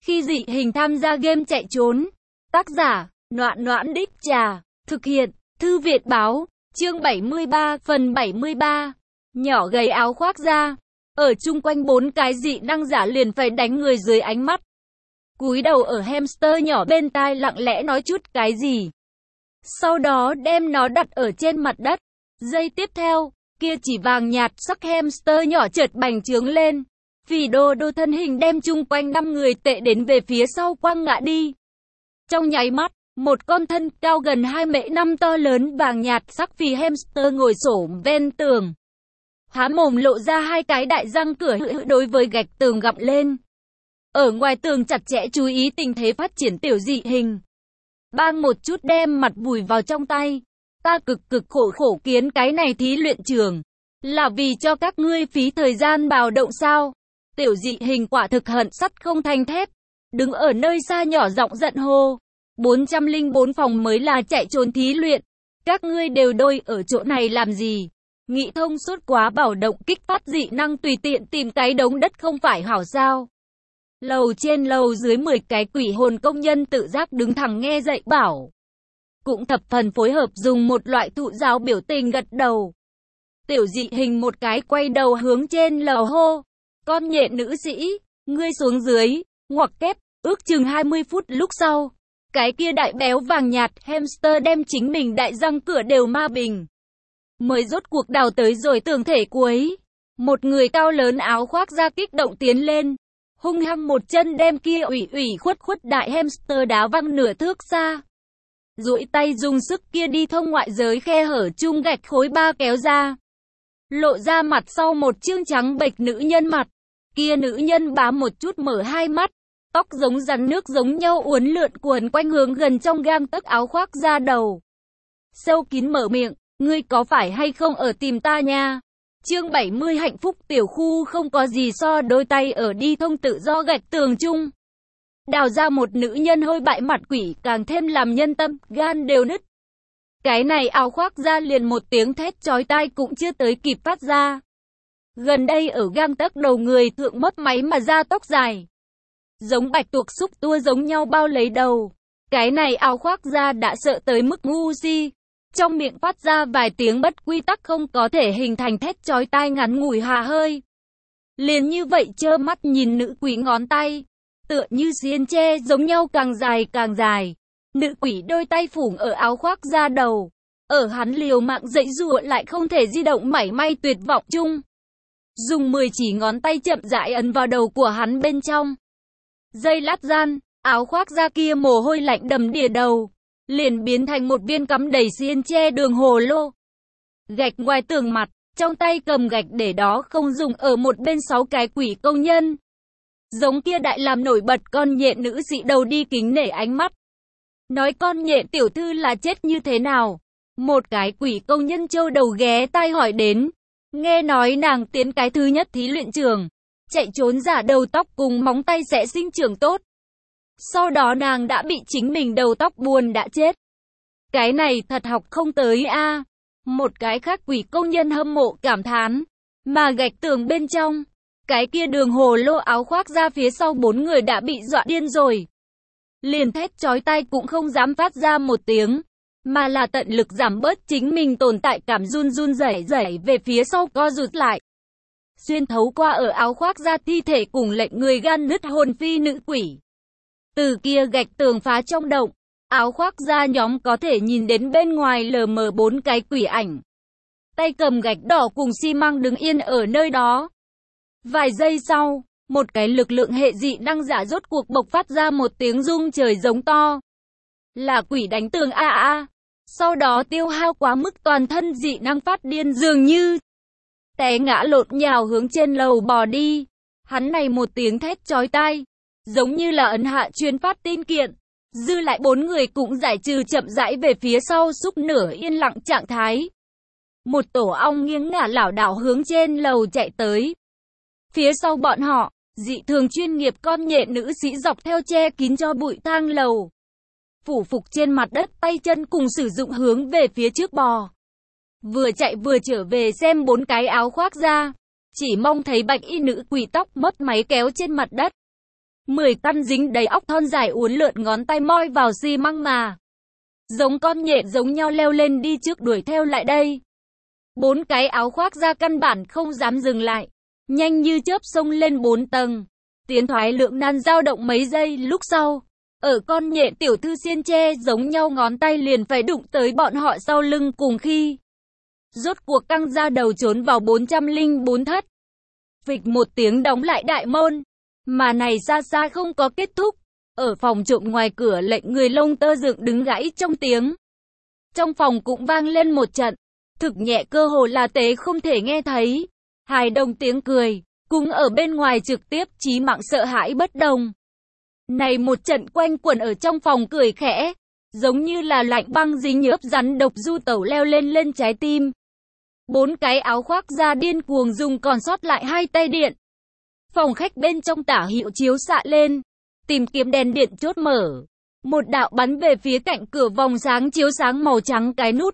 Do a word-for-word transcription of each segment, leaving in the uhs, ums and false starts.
Khi dị hình tham gia game chạy trốn. Tác giả, Noãn Noãn Đích Trà. Thực hiện, Thư Viện Báo. Chương bảy mươi ba, phần bảy mươi ba. Nhỏ gầy áo khoác ra. Ở chung quanh bốn cái dị năng giả liền phải đánh người dưới ánh mắt. Cúi đầu ở hamster nhỏ bên tai lặng lẽ nói chút cái gì. Sau đó đem nó đặt ở trên mặt đất. Giây tiếp theo, kia chỉ vàng nhạt sắc hamster nhỏ chợt bành trướng lên. Phì đô đô thân hình đem chung quanh năm người tệ đến về phía sau quăng ngã đi. Trong nháy mắt, một con thân cao gần hai mét năm to lớn vàng nhạt sắc phì hamster ngồi xổm ven tường. Há mồm lộ ra hai cái đại răng cửa hự đối với gạch tường gặm lên. Ở ngoài tường chặt chẽ chú ý tình thế phát triển tiểu dị hình. Bang một chút đem mặt vùi vào trong tay. Ta cực cực khổ khổ kiến cái này thí luyện trường. Là vì cho các ngươi phí thời gian bào động sao? Tiểu dị hình quả thực hận sắt không thành thép. Đứng ở nơi xa nhỏ giọng giận hô. bốn trăm lẻ bốn phòng mới là chạy trốn thí luyện. Các ngươi đều đôi ở chỗ này làm gì? Nghĩ thông suốt quá bảo động kích phát dị năng tùy tiện tìm cái đống đất không phải hảo sao? Lầu trên lầu dưới mười cái quỷ hồn công nhân tự giác đứng thẳng nghe dạy bảo. Cũng thập phần phối hợp dùng một loại thụ giáo biểu tình gật đầu. Tiểu dị hình một cái quay đầu hướng trên lầu hô. Con nhện nữ sĩ, ngươi xuống dưới, ngoặc kép, ước chừng hai mươi phút lúc sau. Cái kia đại béo vàng nhạt hamster đem chính mình đại răng cửa đều ma bình. Mới rốt cuộc đào tới rồi tường thể cuối. Một người cao lớn áo khoác ra kích động tiến lên. Hung hăng một chân đem kia ủy ủy khuất khuất đại hamster đá văng nửa thước xa. Duỗi tay dùng sức kia đi thông ngoại giới khe hở chung gạch khối ba kéo ra. Lộ ra mặt sau một chương trắng bệch nữ nhân mặt. Kia nữ nhân bám một chút mở hai mắt. Tóc giống rắn nước giống nhau uốn lượn cuộn quanh hướng gần trong gang tấc áo khoác ra đầu. Sâu kín mở miệng, ngươi có phải hay không ở tìm ta nha? Chương bảy mươi hạnh phúc tiểu khu không có gì so đôi tay ở đi thông tự do gạch tường chung. Đào ra một nữ nhân hôi bại mặt quỷ càng thêm làm nhân tâm, gan đều nứt. Cái này áo khoác ra liền một tiếng thét chói tai cũng chưa tới kịp phát ra. Gần đây ở gang tấc đầu người thượng mất máy mà ra tóc dài. Giống bạch tuộc xúc tua giống nhau bao lấy đầu. Cái này áo khoác ra đã sợ tới mức ngu si. Trong miệng phát ra vài tiếng bất quy tắc không có thể hình thành thét chói tai ngắn ngủi hà hơi. Liền như vậy trơ mắt nhìn nữ quỷ ngón tay. Tựa như xiên tre giống nhau càng dài càng dài. Nữ quỷ đôi tay phủng ở áo khoác ra đầu. Ở hắn liều mạng dãy giụa lại không thể di động mảy may tuyệt vọng chung. Dùng mười chỉ ngón tay chậm rãi ấn vào đầu của hắn bên trong. Giây lát gian, áo khoác ra kia mồ hôi lạnh đầm đìa đầu. Liền biến thành một viên cắm đầy xiên tre đường hồ lô. Gạch ngoài tường mặt, trong tay cầm gạch để đó không dùng ở một bên sáu cái quỷ công nhân. Giống kia đại làm nổi bật con nhện nữ sĩ đầu đi kính nể ánh mắt. Nói con nhện tiểu thư là chết như thế nào? Một cái quỷ công nhân châu đầu ghé tai hỏi đến. Nghe nói nàng tiến cái thứ nhất thí luyện trường. Chạy trốn giả đầu tóc cùng móng tay sẽ sinh trưởng tốt. Sau đó nàng đã bị chính mình đầu tóc buồn đã chết. Cái này thật học không tới a. À. Một cái khác quỷ công nhân hâm mộ cảm thán. Mà gạch tường bên trong. Cái kia đường hồ lô áo khoác ra phía sau bốn người đã bị dọa điên rồi. Liền thét chói tai cũng không dám phát ra một tiếng. Mà là tận lực giảm bớt chính mình tồn tại cảm run run rẩy rẩy về phía sau co rụt lại. Xuyên thấu qua ở áo khoác ra thi thể cùng lệnh người gan nứt hồn phi nữ quỷ. Từ kia gạch tường phá trong động, áo khoác ra nhóm có thể nhìn đến bên ngoài lờ mờ bốn cái quỷ ảnh. Tay cầm gạch đỏ cùng xi măng đứng yên ở nơi đó. Vài giây sau, một cái lực lượng hệ dị năng giả rốt cuộc bộc phát ra một tiếng rung trời giống to. Là quỷ đánh tường a a. Sau đó tiêu hao quá mức toàn thân dị năng phát điên dường như té ngã lộn nhào hướng trên lầu bò đi. Hắn này một tiếng thét chói tai, giống như là ấn hạ truyền phát tin kiện. Dư lại bốn người cũng giải trừ chậm rãi về phía sau xúc nửa yên lặng trạng thái. Một tổ ong nghiêng ngả lảo đảo hướng trên lầu chạy tới. Phía sau bọn họ, dị thường chuyên nghiệp con nhện nữ sĩ dọc theo che kín cho bụi thang lầu. Phủ phục trên mặt đất tay chân cùng sử dụng hướng về phía trước bò. Vừa chạy vừa trở về xem bốn cái áo khoác ra. Chỉ mong thấy bạch y nữ quỷ tóc mất máy kéo trên mặt đất. Mười căn dính đầy óc thon dài uốn lượn ngón tay moi vào xi măng mà. Giống con nhện giống nhau leo lên đi trước đuổi theo lại đây. Bốn cái áo khoác da căn bản không dám dừng lại. Nhanh như chớp xông lên bốn tầng. Tiến thoái lưỡng nan dao động mấy giây lúc sau. Ở con nhện tiểu thư xiên tre giống nhau ngón tay liền phải đụng tới bọn họ sau lưng cùng khi. Rốt cuộc căng ra đầu trốn vào bốn trăm lẻ bốn thất. Phịch một tiếng đóng lại đại môn. Mà này xa xa không có kết thúc. Ở phòng trộm ngoài cửa lệnh người lông tơ dựng đứng gãy trong tiếng. Trong phòng cũng vang lên một trận. Thực nhẹ cơ hồ là tế không thể nghe thấy. Hài đồng tiếng cười. Cũng ở bên ngoài trực tiếp chí mạng sợ hãi bất đồng. Này một trận quanh quẩn ở trong phòng cười khẽ. Giống như là lạnh băng dính nhớp rắn độc du tẩu leo lên lên trái tim. Bốn cái áo khoác da điên cuồng dùng còn sót lại hai tay điện. Phòng khách bên trong tả hữu chiếu xạ lên. Tìm kiếm đèn điện chốt mở. Một đạo bắn về phía cạnh cửa vòng sáng chiếu sáng màu trắng cái nút.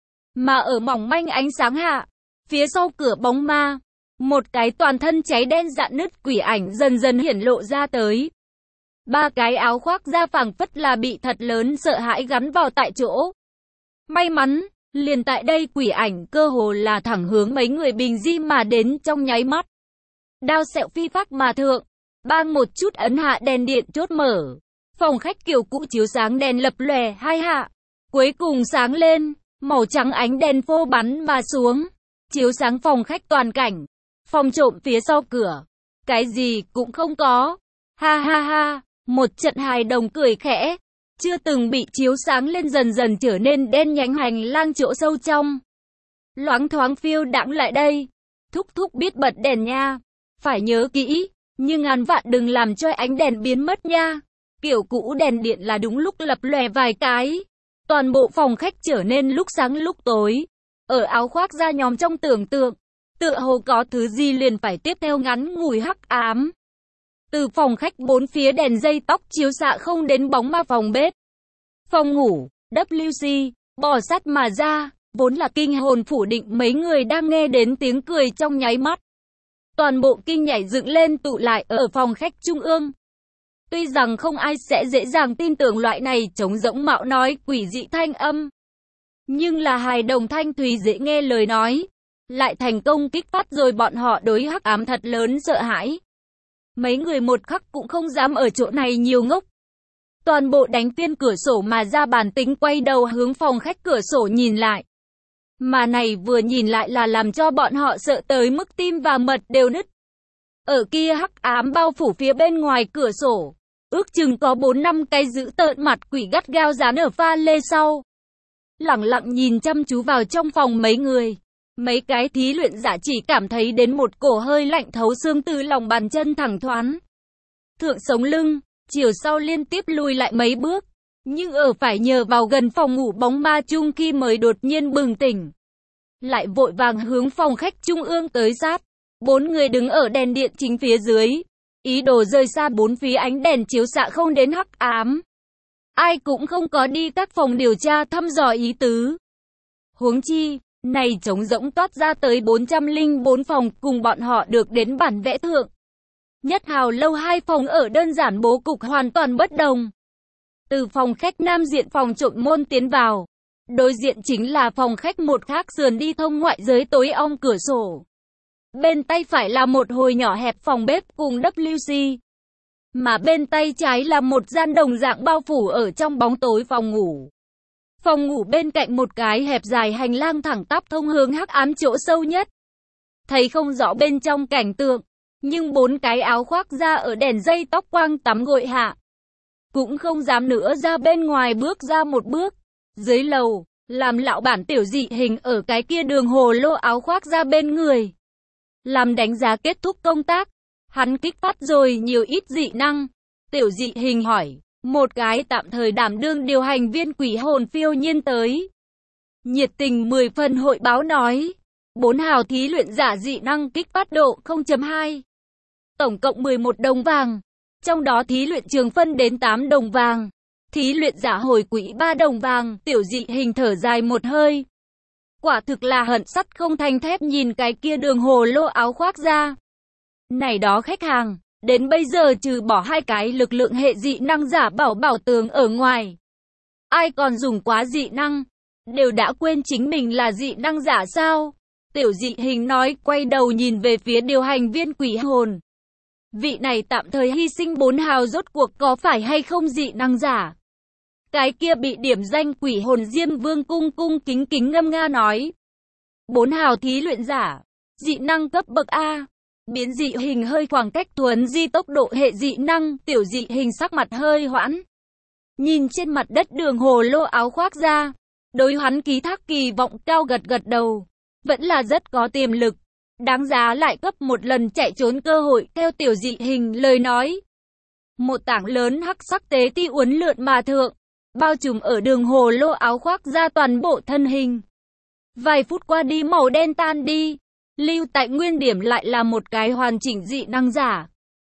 Mà ở mỏng manh ánh sáng hạ. Phía sau cửa bóng ma. Một cái toàn thân cháy đen rạn nứt quỷ ảnh dần dần hiển lộ ra tới. Ba cái áo khoác da phảng phất là bị thật lớn sợ hãi gắn vào tại chỗ. May mắn, liền tại đây quỷ ảnh cơ hồ là thẳng hướng mấy người bình di mà đến trong nháy mắt. Đao sẹo phi phác mà thượng, bang một chút ấn hạ đèn điện chốt mở. Phòng khách kiểu cũ chiếu sáng đèn lập lòe hai hạ. Cuối cùng sáng lên, màu trắng ánh đèn phô bắn mà xuống. Chiếu sáng phòng khách toàn cảnh. Phòng trộm phía sau cửa. Cái gì cũng không có. Ha ha ha, một trận hài đồng cười khẽ. Chưa từng bị chiếu sáng lên dần dần trở nên đen nhánh hành lang chỗ sâu trong. Loáng thoáng phiêu đãng lại đây. Thúc thúc biết bật đèn nha. Phải nhớ kỹ, nhưng ngàn vạn đừng làm cho ánh đèn biến mất nha. Kiểu cũ đèn điện là đúng lúc lập lòe vài cái. Toàn bộ phòng khách trở nên lúc sáng lúc tối. Ở áo khoác da nhóm trong tưởng tượng, tựa hồ có thứ gì liền phải tiếp theo ngắn ngủi hắc ám. Từ phòng khách bốn phía đèn dây tóc chiếu xạ không đến bóng ma phòng bếp. Phòng ngủ, W C, bò sát mà ra, vốn là kinh hồn phủ định mấy người đang nghe đến tiếng cười trong nháy mắt. Toàn bộ kinh nhảy dựng lên tụ lại ở phòng khách trung ương. Tuy rằng không ai sẽ dễ dàng tin tưởng loại này trống rỗng mạo nói quỷ dị thanh âm. Nhưng là hài đồng thanh thùy dễ nghe lời nói. Lại thành công kích phát rồi bọn họ đối hắc ám thật lớn sợ hãi. Mấy người một khắc cũng không dám ở chỗ này nhiều ngốc. Toàn bộ đánh phiên cửa sổ mà ra bản tính quay đầu hướng phòng khách cửa sổ nhìn lại. Mà này vừa nhìn lại là làm cho bọn họ sợ tới mức tim và mật đều nứt. Ở kia hắc ám bao phủ phía bên ngoài cửa sổ. Ước chừng có bốn năm cái giữ tợn mặt quỷ gắt gao dán ở pha lê sau. Lẳng lặng nhìn chăm chú vào trong phòng mấy người. Mấy cái thí luyện giả chỉ cảm thấy đến một cổ hơi lạnh thấu xương từ lòng bàn chân thẳng thoáng. Thượng sống lưng, chiều sau liên tiếp lùi lại mấy bước. Nhưng ở phải nhờ vào gần phòng ngủ bóng ma chung khi mới đột nhiên bừng tỉnh. Lại vội vàng hướng phòng khách trung ương tới sát. Bốn người đứng ở đèn điện chính phía dưới. Ý đồ rời xa bốn phía ánh đèn chiếu xạ không đến hắc ám. Ai cũng không có đi các phòng điều tra thăm dò ý tứ. Huống chi, này trống rỗng toát ra tới bốn trăm lẻ bốn phòng cùng bọn họ được đến bản vẽ thượng. Nhất hào lâu hai phòng ở đơn giản bố cục hoàn toàn bất đồng. Từ phòng khách nam diện phòng trộm môn tiến vào. Đối diện chính là phòng khách một khác sườn đi thông ngoại giới tối om cửa sổ. Bên tay phải là một hồi nhỏ hẹp phòng bếp cùng W C. Mà bên tay trái là một gian đồng dạng bao phủ ở trong bóng tối phòng ngủ. Phòng ngủ bên cạnh một cái hẹp dài hành lang thẳng tắp thông hướng hắc ám chỗ sâu nhất. Thấy không rõ bên trong cảnh tượng, nhưng bốn cái áo khoác da ở đèn dây tóc quang tắm gội hạ. Cũng không dám nữa ra bên ngoài bước ra một bước. Dưới lầu, làm lão bản tiểu dị hình ở cái kia đường hồ lô áo khoác da bên người. Làm đánh giá kết thúc công tác, hắn kích phát rồi nhiều ít dị năng. Tiểu dị hình hỏi, một cái tạm thời đảm đương điều hành viên quỷ hồn phiêu nhiên tới. Nhiệt tình mười phần hội báo nói, bốn hào thí luyện giả dị năng kích phát độ không chấm hai. Tổng cộng mười một đồng vàng, trong đó thí luyện trường phân đến tám đồng vàng. Thí luyện giả hồi quỹ ba đồng vàng, tiểu dị hình thở dài một hơi. Quả thực là hận sắt không thành thép nhìn cái kia đường hồ lô áo khoác ra. Này đó khách hàng, Đến bây giờ trừ bỏ hai cái lực lượng hệ dị năng giả bảo bảo tường ở ngoài, ai còn dùng quá dị năng? Đều đã quên chính mình là dị năng giả sao? Tiểu dị hình nói, quay đầu nhìn về phía điều hành viên quỷ hồn. Vị này tạm thời hy sinh bốn hào rốt cuộc có phải hay không dị năng giả? Cái kia bị điểm danh quỷ hồn Diêm Vương cung cung kính kính ngâm nga nói. Bốn hào thí luyện giả, dị năng cấp bậc A. Biến dị hình hơi khoảng cách thuấn di tốc độ hệ dị năng, tiểu dị hình sắc mặt hơi hoãn. Nhìn trên mặt đất đường hồ lô áo khoác ra, đối hắn ký thác kỳ vọng cao, gật gật đầu. Vẫn là rất có tiềm lực, đáng giá lại cấp một lần chạy trốn cơ hội, theo tiểu dị hình lời nói. Một tảng lớn hắc sắc tế ti uốn lượn mà thượng, bao trùm ở đường hồ lô áo khoác ra toàn bộ thân hình. Vài phút qua đi màu đen tan đi, lưu tại nguyên điểm lại là một cái hoàn chỉnh dị năng giả.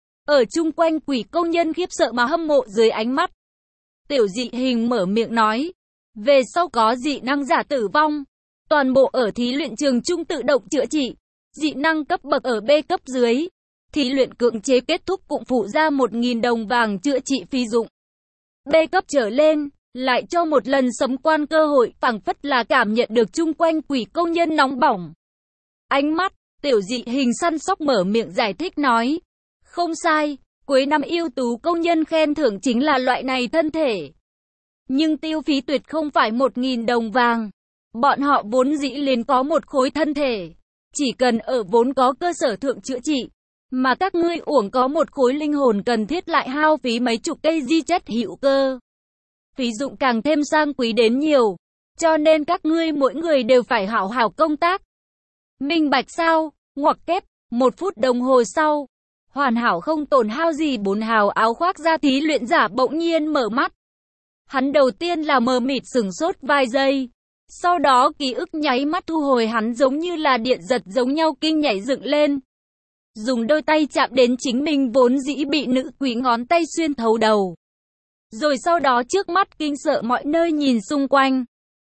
Ở chung quanh quỷ công nhân khiếp sợ mà hâm mộ dưới ánh mắt. Tiểu dị hình mở miệng nói, về sau có dị năng giả tử vong, toàn bộ ở thí luyện trường trung tự động chữa trị, dị năng cấp bậc ở B cấp dưới. Thí luyện cưỡng chế kết thúc cũng phụ ra một nghìn đồng vàng chữa trị phí dụng. B cấp trở lên, lại cho một lần sấm quan cơ hội, phảng phất là cảm nhận được chung quanh quỷ công nhân nóng bỏng. Ánh mắt, tiểu dị hình săn sóc mở miệng giải thích nói. Không sai, cuối năm ưu tú công nhân khen thưởng chính là loại này thân thể. Nhưng tiêu phí tuyệt không phải một nghìn đồng vàng. Bọn họ vốn dĩ liền có một khối thân thể. Chỉ cần ở vốn có cơ sở thượng chữa trị. Mà các ngươi uổng có một khối linh hồn cần thiết lại hao phí mấy chục cây di chất hữu cơ. Phí dụng càng thêm sang quý đến nhiều. Cho nên các ngươi mỗi người đều phải hảo hảo công tác. Minh bạch sao? Ngoặc kép, một phút đồng hồ sau. Hoàn hảo không tổn hao gì bốn hào áo khoác ra thí luyện giả bỗng nhiên mở mắt. Hắn đầu tiên là mờ mịt sửng sốt vài giây. Sau đó ký ức nháy mắt thu hồi, hắn giống như là điện giật giống nhau kinh nhảy dựng lên. Dùng đôi tay chạm đến chính mình vốn dĩ bị nữ quỷ ngón tay xuyên thấu đầu. Rồi sau đó trước mắt kinh sợ mọi nơi nhìn xung quanh.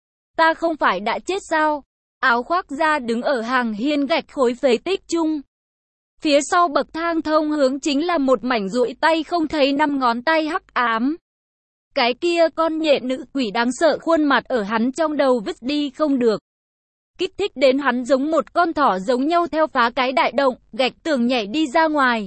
Ta không phải đã chết sao? Áo khoác ra đứng ở hàng hiên gạch khối phế tích chung. Phía sau bậc thang thông hướng chính là một mảnh duỗi tay không thấy năm ngón tay hắc ám. Cái kia con nhện nữ quỷ đáng sợ khuôn mặt ở hắn trong đầu vứt đi không được. Kích thích đến hắn giống một con thỏ giống nhau theo phá cái đại động, gạch tường nhảy đi ra ngoài.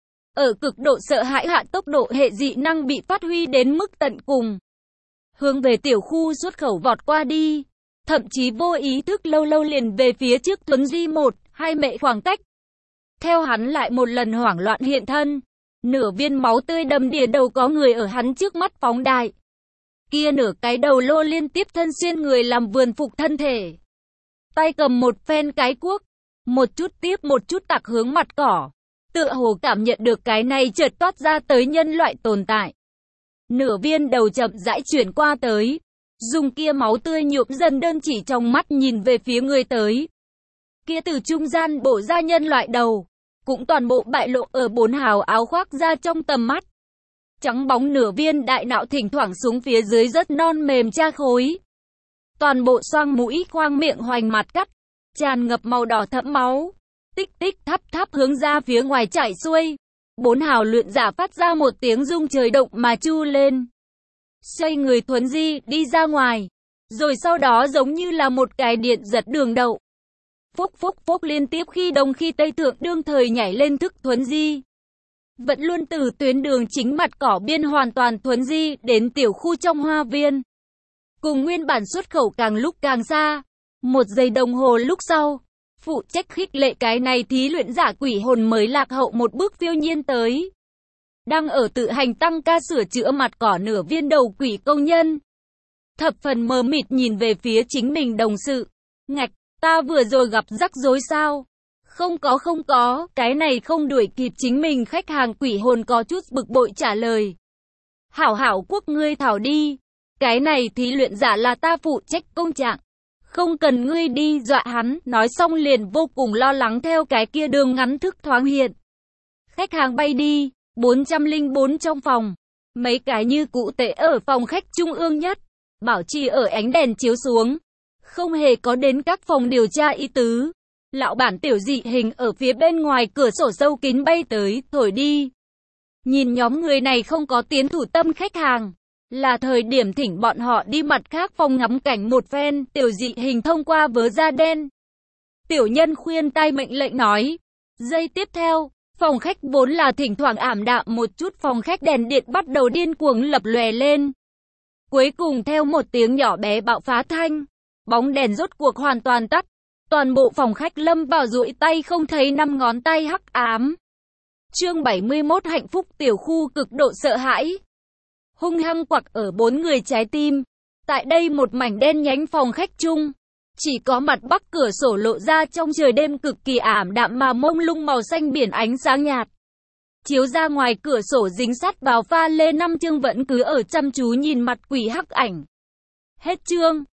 Ở cực độ sợ hãi hạ, tốc độ hệ dị năng bị phát huy đến mức tận cùng. Hướng về tiểu khu xuất khẩu vọt qua đi. Thậm chí vô ý thức lâu lâu liền về phía trước tuấn di một, hai mệ khoảng cách. Theo hắn lại một lần hoảng loạn hiện thân. Nửa viên máu tươi đầm đìa đầu có người ở hắn trước mắt phóng đại. Kia nửa cái đầu lô liên tiếp thân xuyên người làm vườn phục thân thể. Tay cầm một phen cái cuốc. Một chút tiếp một chút tạc hướng mặt cỏ. Tựa hồ cảm nhận được cái này chợt toát ra tới nhân loại tồn tại. Nửa viên đầu chậm rãi chuyển qua tới. Dùng kia máu tươi nhuộm dần đơn chỉ trong mắt nhìn về phía người tới. Kia từ trung gian bổ ra nhân loại đầu. Cũng toàn bộ bại lộ ở bốn hào áo khoác ra trong tầm mắt. Trắng bóng nửa viên đại não thỉnh thoảng xuống phía dưới rất non mềm tra khối. Toàn bộ xoang mũi khoang miệng hoành mặt cắt. Tràn ngập màu đỏ thẫm máu. Tích tích thắp thắp hướng ra phía ngoài chảy xuôi. Bốn hào luyện giả phát ra một tiếng rung trời động mà chu lên. Xoay người thuấn di đi ra ngoài. Rồi sau đó giống như là một cái điện giật đường đậu. Phúc phúc phúc liên tiếp khi đông khi tây thượng đương thời nhảy lên thức thuấn di. Vẫn luôn từ tuyến đường chính mặt cỏ biên hoàn toàn thuấn di đến tiểu khu trong hoa viên. Cùng nguyên bản xuất khẩu càng lúc càng xa. Một giây đồng hồ lúc sau, phụ trách khích lệ cái này thí luyện giả quỷ hồn mới lạc hậu một bước phiêu nhiên tới. Đang ở tự hành tăng ca sửa chữa mặt cỏ nửa viên đầu quỷ công nhân. Thập phần mờ mịt nhìn về phía chính mình đồng sự. Ngạch, ta vừa rồi gặp rắc rối sao? Không có không có, cái này không đuổi kịp chính mình. Khách hàng quỷ hồn có chút bực bội trả lời. Hảo hảo quốc ngươi thảo đi. Cái này thí luyện giả là ta phụ trách công trạng. Không cần ngươi đi dọa hắn. Nói xong liền vô cùng lo lắng theo cái kia đường ngắn thức thoáng hiện. Khách hàng bay đi. bốn trăm lẻ bốn trong phòng. Mấy cái như cụ tệ ở phòng khách trung ương nhất. Bảo trì ở ánh đèn chiếu xuống. Không hề có đến các phòng điều tra ý tứ. Lão bản tiểu dị hình ở phía bên ngoài cửa sổ sâu kín bay tới, thổi đi. Nhìn nhóm người này không có tiến thủ tâm khách hàng, là thời điểm thỉnh bọn họ đi mặt khác phòng ngắm cảnh một phen. Tiểu dị hình thông qua vớ da đen. Tiểu nhân khuyên tai mệnh lệnh nói. Giây tiếp theo, phòng khách vốn là thỉnh thoảng ảm đạm một chút, phòng khách đèn điện bắt đầu điên cuồng lập lòe lên. Cuối cùng theo một tiếng nhỏ bé bạo phá thanh, bóng đèn rốt cuộc hoàn toàn tắt. Toàn bộ phòng khách lâm vào duỗi tay không thấy năm ngón tay hắc ám. Chương bảy mươi mốt hạnh phúc tiểu khu cực độ sợ hãi. Hung hăng quặc ở bốn người trái tim. Tại đây một mảnh đen nhánh phòng khách chung, chỉ có mặt bắc cửa sổ lộ ra trong trời đêm cực kỳ ảm đạm mà mông lung màu xanh biển ánh sáng nhạt. Chiếu ra ngoài cửa sổ dính sát vào pha lê năm chương vẫn cứ ở chăm chú nhìn mặt quỷ hắc ảnh. Hết chương.